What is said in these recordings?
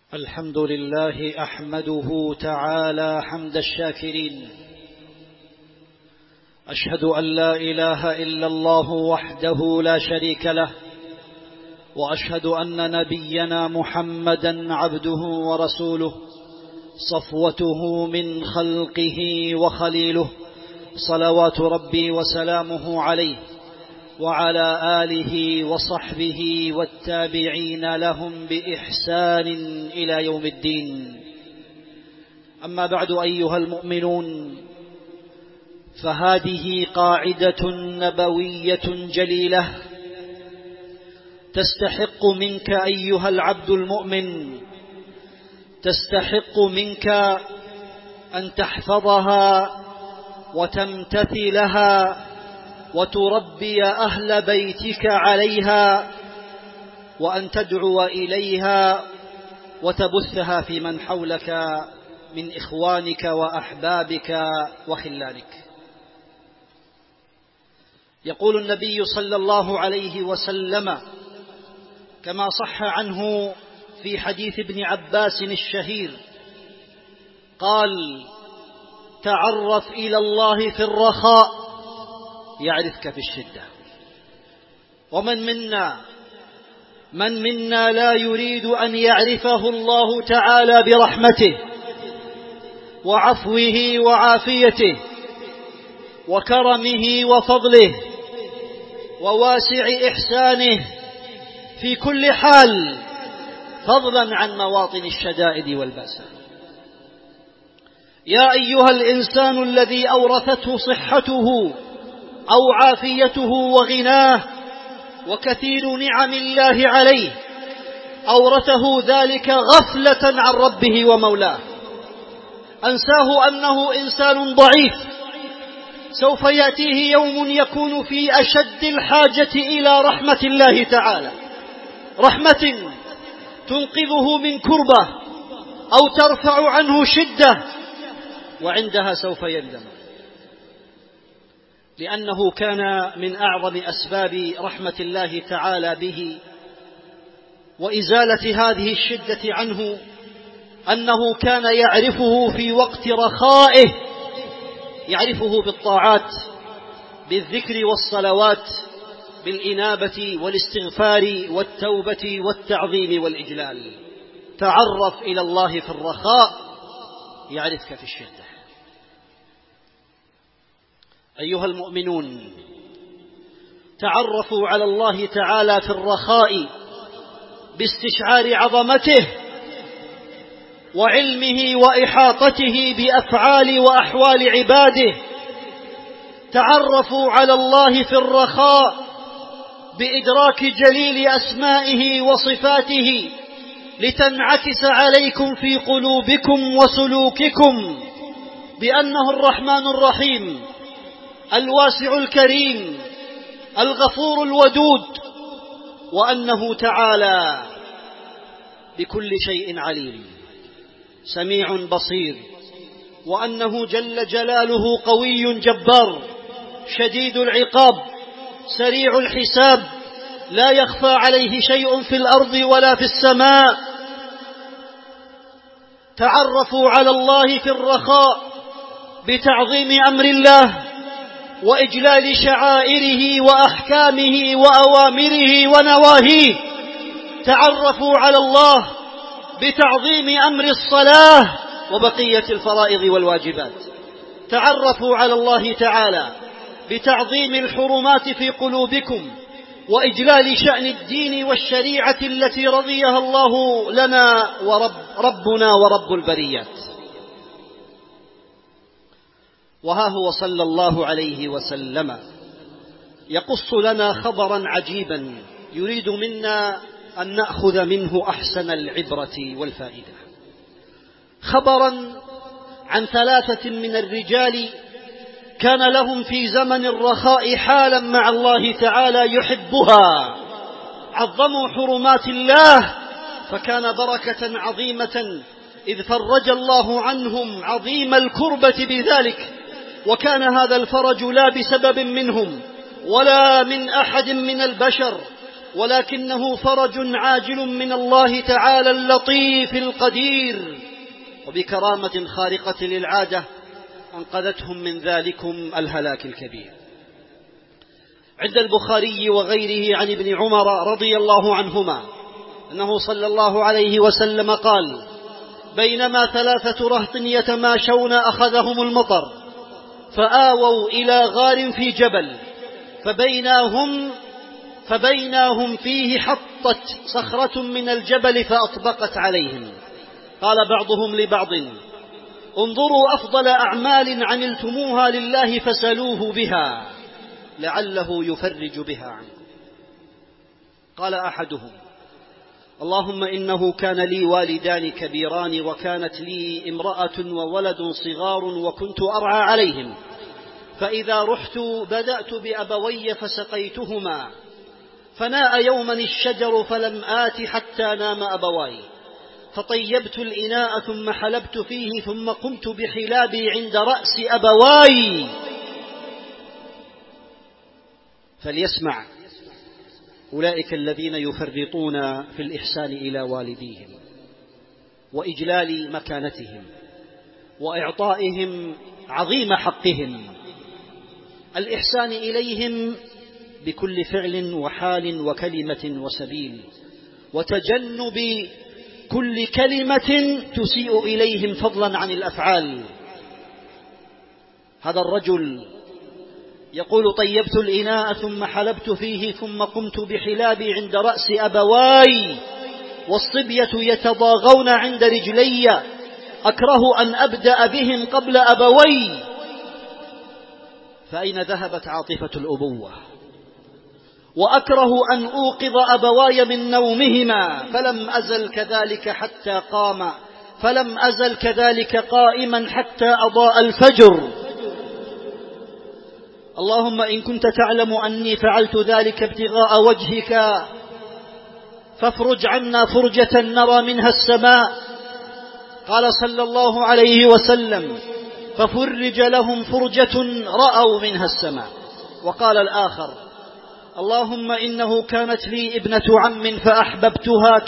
الحمد لله أحمده تعالى حمد الشاكرين. أشهد أن لا إله إلا الله وحده لا شريك له، وأشهد أن نبينا محمدا عبده ورسوله، صفوته من خلقه وخليله، صلوات ربي وسلامه عليه وعلى آله وصحبه والتابعين لهم بإحسان إلى يوم الدين. أما بعد، أيها المؤمنون، فهذه قاعدة نبوية جليلة تستحق منك أيها العبد المؤمن، تستحق منك أن تحفظها وتمتثلها وتربي أهل بيتك عليها، وأن تدعو إليها وتبثها في من حولك من إخوانك وأحبابك وخلانك. يقول النبي صلى الله عليه وسلم كما صح عنه في حديث ابن عباس الشهير، قال: تعرف إلى الله في الرخاء يعرفك في الشدة. ومن منا لا يريد أن يعرفه الله تعالى برحمته وعفوه وعافيته وكرمه وفضله وواسع إحسانه في كل حال، فضلا عن مواطن الشدائد والبأساء. يا أيها الإنسان الذي أورثته صحته أو عافيته وغناه وكثير نعم الله عليه، أورثه ذلك غفلة عن ربه ومولاه، أنساه أنه إنسان ضعيف، سوف يأتيه يوم يكون في أشد الحاجة إلى رحمة الله تعالى، رحمة تنقذه من كربة أو ترفع عنه شدة، وعندها سوف يندم، لأنه كان من أعظم أسباب رحمة الله تعالى به وإزالة هذه الشدة عنه أنه كان يعرفه في وقت رخائه، يعرفه بالطاعات، بالذكر والصلوات، بالإنابة والاستغفار والتوبة والتعظيم والإجلال. تعرف إلى الله في الرخاء يعرفك في الشدة. أيها المؤمنون، تعرفوا على الله تعالى في الرخاء باستشعار عظمته وعلمه وإحاطته بأفعال وأحوال عباده. تعرفوا على الله في الرخاء بإدراك جليل أسمائه وصفاته، لتنعكس عليكم في قلوبكم وسلوككم بأنه الرحمن الرحيم، الواسع الكريم، الغفور الودود، وأنه تعالى بكل شيء عليم، سميع بصير، وأنه جل جلاله قوي جبار، شديد العقاب، سريع الحساب، لا يخفى عليه شيء في الأرض ولا في السماء. تعرفوا على الله في الرخاء بتعظيم أمر الله وإجلال شعائره وأحكامه وأوامره ونواهيه. تعرفوا على الله بتعظيم أمر الصلاة وبقية الفرائض والواجبات. تعرفوا على الله تعالى بتعظيم الحرمات في قلوبكم وإجلال شأن الدين والشريعة التي رضيها الله لنا وربنا ورب البريات. وها هو صلى الله عليه وسلم يقص لنا خبرا عجيبا يريد منا أن نأخذ منه أحسن العبرة والفائدة. خبرا عن 3 من الرجال كان لهم في زمن الرخاء حالا مع الله تعالى يحبها، عظموا حرمات الله فكان بركة عظيمة، إذ فرج الله عنهم عظيم الكربة بذلك، وكان هذا الفرج لا بسبب منهم ولا من أحد من البشر، ولكنه فرج عاجل من الله تعالى اللطيف القدير، وبكرامة خارقة للعادة أنقذتهم من ذلكم الهلاك الكبير. عند البخاري وغيره عن ابن عمر رضي الله عنهما أنه صلى الله عليه وسلم قال: بينما 3 رهط يتماشون أخذهم المطر، فآووا إلى غار في جبل، فبينهم فيه حطت صخرة من الجبل فأطبقت عليهم. قال بعضهم لبعض: انظروا أفضل أعمال عملتموها لله فسلوه بها لعله يفرج بها عنكم. قال أحدهم: اللهم إنه كان لي والدان كبيران، وكانت لي امرأة وولد صغار، وكنت أرعى عليهم، فإذا رحت بدأت بأبوي فسقيتهما، فناء يوما الشجر فلم آت حتى نام أبواي، فطيبت الإناء ثم حلبت فيه، ثم قمت بحلابي عند رأس أبواي. فليسمع أولئك الذين يفرطون في الإحسان إلى والديهم وإجلال مكانتهم وإعطائهم عظيم حقهم، الإحسان إليهم بكل فعل وحال وكلمة وسبيل، وتجنب كل كلمة تسيء إليهم فضلا عن الأفعال. هذا الرجل يقول: طيبت الإناء ثم حلبت فيه، ثم قمت بحلابي عند رأس أبواي، والصبية يتضاغون عند رجلي، أكره أن أبدأ بهم قبل أبوي. فأين ذهبت عاطفة الأبوة؟ وأكره أن أوقظ أبواي من نومهما، فلم أزل كذلك قائما حتى أضاء الفجر. اللهم إن كنت تعلم أني فعلت ذلك ابتغاء وجهك فافرج عنا فرجة نرى منها السماء. قال صلى الله عليه وسلم: ففرج لهم فرجة رأوا منها السماء. وقال الآخر: اللهم إنه كانت لي ابنة عم فأحببتها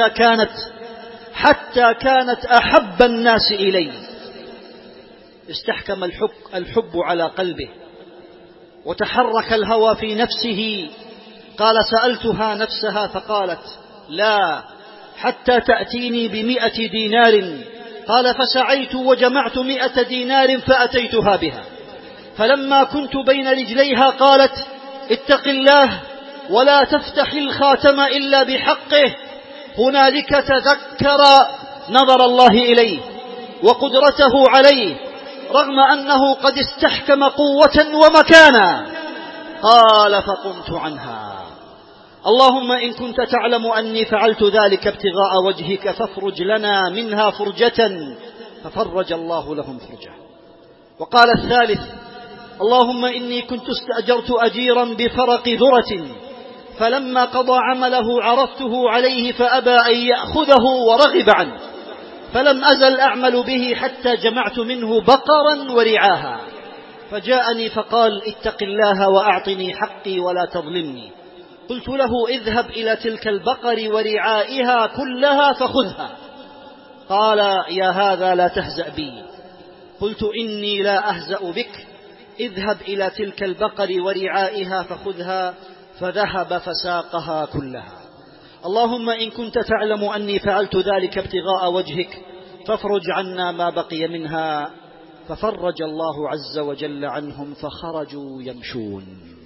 حتى كانت أحب الناس إلي. استحكم الحب على قلبه وتحرك الهوى في نفسه. قال: سألتها نفسها فقالت: لا، حتى تأتيني ب100 دينار. قال: فسعيت وجمعت 100 دينار فأتيتها بها، فلما كنت بين رجليها قالت: اتق الله ولا تفتح الخاتم إلا بحقه. هنالك تذكر نظر الله إليه وقدرته عليه، رغم أنه قد استحكم قوة ومكانا. قال: فقمت عنها. اللهم إن كنت تعلم أني فعلت ذلك ابتغاء وجهك فافرج لنا منها فرجة. ففرج الله لهم فرجة. وقال الثالث: اللهم إني كنت استأجرت أجيرا بفرق ذرة، فلما قضى عمله عرضته عليه فأبى أن يأخذه ورغب عنه، فلم أزل أعمل به حتى جمعت منه بقرا ورعاها، فجاءني فقال: اتق الله وأعطني حقي ولا تظلمني. قلت له: اذهب إلى تلك البقر ورعائها كلها فخذها. قال: يا هذا لا تهزأ بي. قلت: إني لا أهزأ بك، اذهب إلى تلك البقر ورعائها فخذها. فذهب فساقها كلها. اللهم إن كنت تعلم أني فعلت ذلك ابتغاء وجهك فافرج عنا ما بقي منها. ففرج الله عز وجل عنهم فخرجوا يمشون.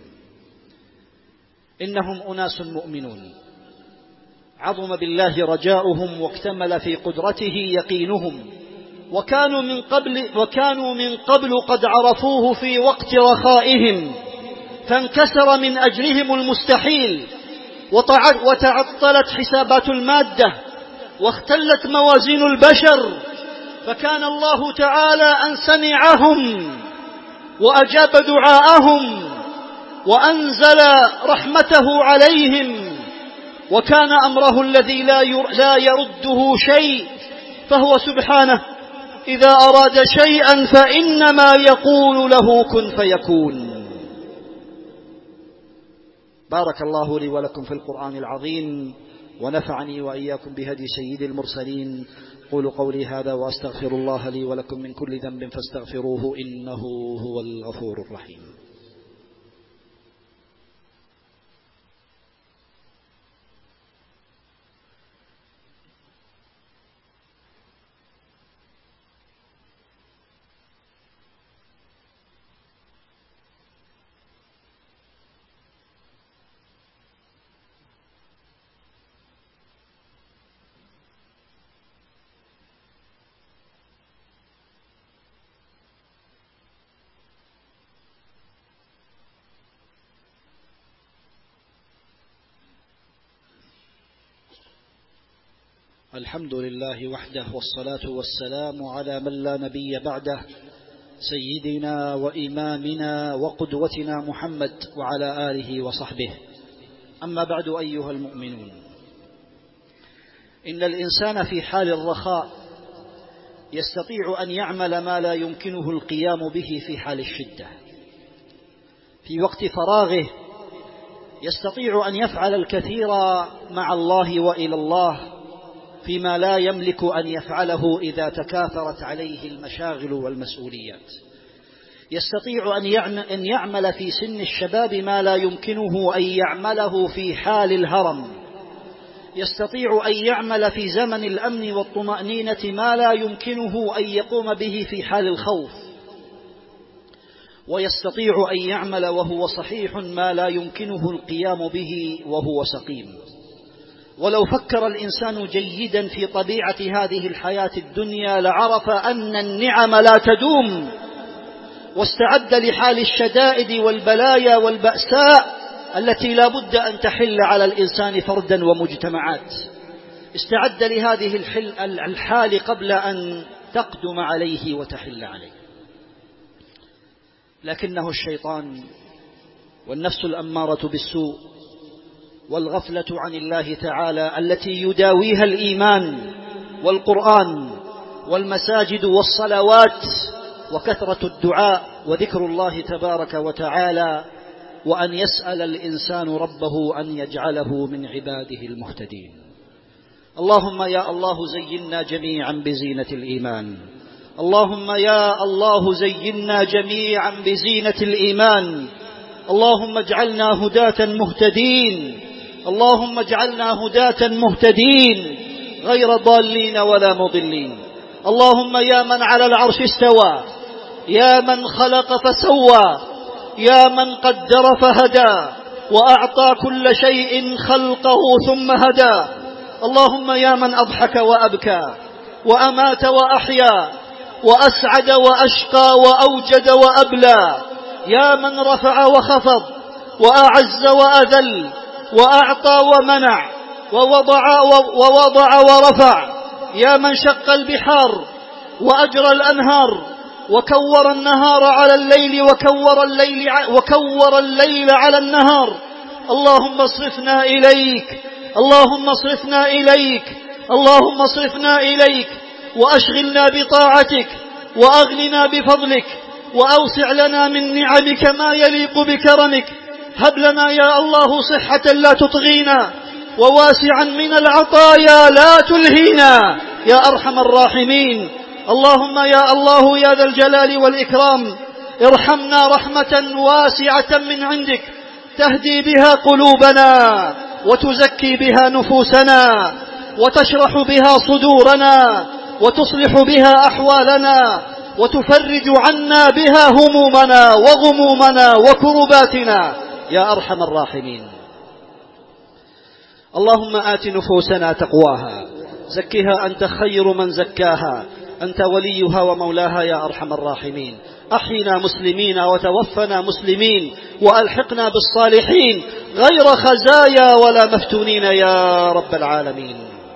إنهم أناس مؤمنون عظم بالله رجاؤهم واكتمل في قدرته يقينهم، وكانوا من قبل قد عرفوه في وقت رخائهم، فانكسر من أجلهم المستحيل، وتعطلت حسابات المادة، واختلت موازين البشر، فكان الله تعالى أن سمعهم وأجاب دعاءهم وأنزل رحمته عليهم، وكان أمره الذي لا يرده شيء، فهو سبحانه إذا أراد شيئا فإنما يقول له كن فيكون. بارك الله لي ولكم في القرآن العظيم، ونفعني وإياكم بهدي سيد المرسلين. قولوا قولي هذا وأستغفر الله لي ولكم من كل ذنب فاستغفروه إنه هو الغفور الرحيم. الحمد لله وحده، والصلاة والسلام على من لا نبي بعده، سيدنا وإمامنا وقدوتنا محمد وعلى آله وصحبه. أما بعد، أيها المؤمنون، إن الإنسان في حال الرخاء يستطيع أن يعمل ما لا يمكنه القيام به في حال الشدة. في وقت فراغه يستطيع أن يفعل الكثير مع الله وإلى الله فيما لا يملك أن يفعله إذا تكاثرت عليه المشاغل والمسؤوليات. يستطيع أن يعمل في سن الشباب ما لا يمكنه أن يعمله في حال الهرم. يستطيع أن يعمل في زمن الأمن والطمأنينة ما لا يمكنه أن يقوم به في حال الخوف. ويستطيع أن يعمل وهو صحيح ما لا يمكنه القيام به وهو سقيم. ولو فكر الإنسان جيدا في طبيعة هذه الحياة الدنيا لعرف أن النعم لا تدوم، واستعد لحال الشدائد والبلايا والبأساء التي لا بد أن تحل على الإنسان فردا ومجتمعات. استعد لهذه الحال قبل أن تقدم عليه وتحل عليه. لكنه الشيطان والنفس الأمارة بالسوء والغفلة عن الله تعالى التي يداويها الإيمان والقرآن والمساجد والصلوات وكثرة الدعاء وذكر الله تبارك وتعالى، وأن يسأل الإنسان ربه أن يجعله من عباده المهتدين. اللهم يا الله زينا جميعا بزينة الإيمان. اللهم يا الله زينا جميعا بزينة الإيمان. اللهم اجعلنا هداة مهتدين. اللهم اجعلنا هداة مهتدين غير ضالين ولا مضلين. اللهم يا من على العرش استوى، يا من خلق فسوى، يا من قدر فهدى وأعطى كل شيء خلقه ثم هدى. اللهم يا من أضحك وأبكى وأمات وأحيا وأسعد وأشقى وأوجد وأبلى، يا من رفع وخفض وأعز وأذل وأعطى ومنع ووضع ورفع، يا من شق البحار وأجرى الأنهار وكور النهار على الليل وكور الليل على النهار. اللهم اصرفنا إليك، اللهم اصرفنا إليك، اللهم اصرفنا إليك، وأشغلنا بطاعتك، وأغننا بفضلك، وأوسع لنا من نعمك ما يليق بكرمك. هب لنا يا الله صحة لا تطغينا، وواسعا من العطايا لا تلهينا يا أرحم الراحمين. اللهم يا الله يا ذا الجلال والإكرام، ارحمنا رحمة واسعة من عندك تهدي بها قلوبنا، وتزكي بها نفوسنا، وتشرح بها صدورنا، وتصلح بها أحوالنا، وتفرج عنا بها همومنا وغمومنا وكرباتنا يا أرحم الراحمين. اللهم آت نفوسنا تقواها، زكها أنت خير من زكاها، أنت وليها ومولاها يا أرحم الراحمين. أحينا مسلمين وتوفنا مسلمين، وألحقنا بالصالحين غير خزايا ولا مفتونين يا رب العالمين.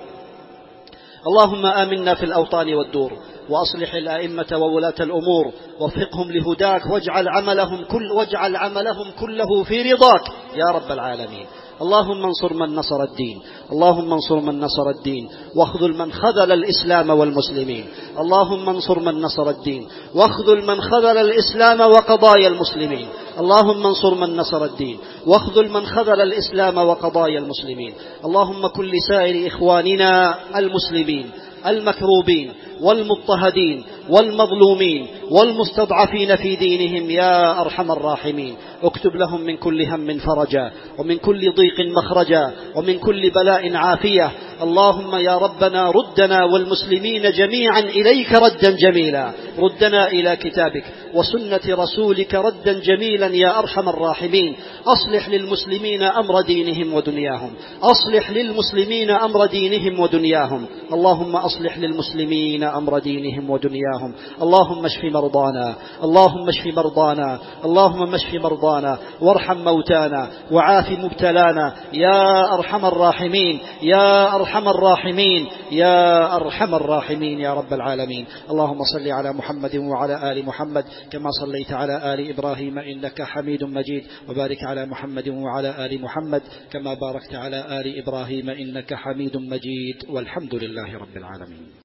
اللهم آمنا في الأوطان والدور، وأصلح الأئمة وولاة الأمور، وفقهم لهداك، واجعل عملهم كله في رضاك يا رب العالمين. اللهم انصر من نصر الدين، اللهم انصر من نصر الدين واخذل من خذل الإسلام والمسلمين. اللهم انصر من نصر الدين واخذل من خذل الإسلام وقضايا المسلمين. اللهم انصر من نصر الدين واخذل من خذل الإسلام وقضايا المسلمين. اللهم كن لسائر إخواننا المسلمين المكروبين والمضطهدين والمظلومين والمستضعفين في دينهم يا أرحم الراحمين. اكتب لهم من كل هم فرجا ومن كل ضيق مخرجا ومن كل بلاء عافية. اللهم يا ربنا ردنا والمسلمين جميعا إليك ردا جميلا، ردنا إلى كتابك وسنة رسولك ردا جميلا يا أرحم الراحمين. أصلح للمسلمين أمر دينهم ودنياهم، أصلح للمسلمين أمر دينهم ودنياهم. اللهم أصلح للمسلمين أمر دينهم ودنياهم. اللهم اشف مرضانا، اللهم اشف مرضانا، اللهم اشف مرضانا وارحم موتانا وعاف مبتلانا يا أرحم الراحمين، يا أرحم الراحمين، يا أرحم الراحمين يا رب العالمين. اللهم صل على محمد وعلى آل محمد كما صليت على آل إبراهيم إنك حميد مجيد، وبارك على محمد وعلى آل محمد كما باركت على آل إبراهيم إنك حميد مجيد، والحمد لله رب العالمين.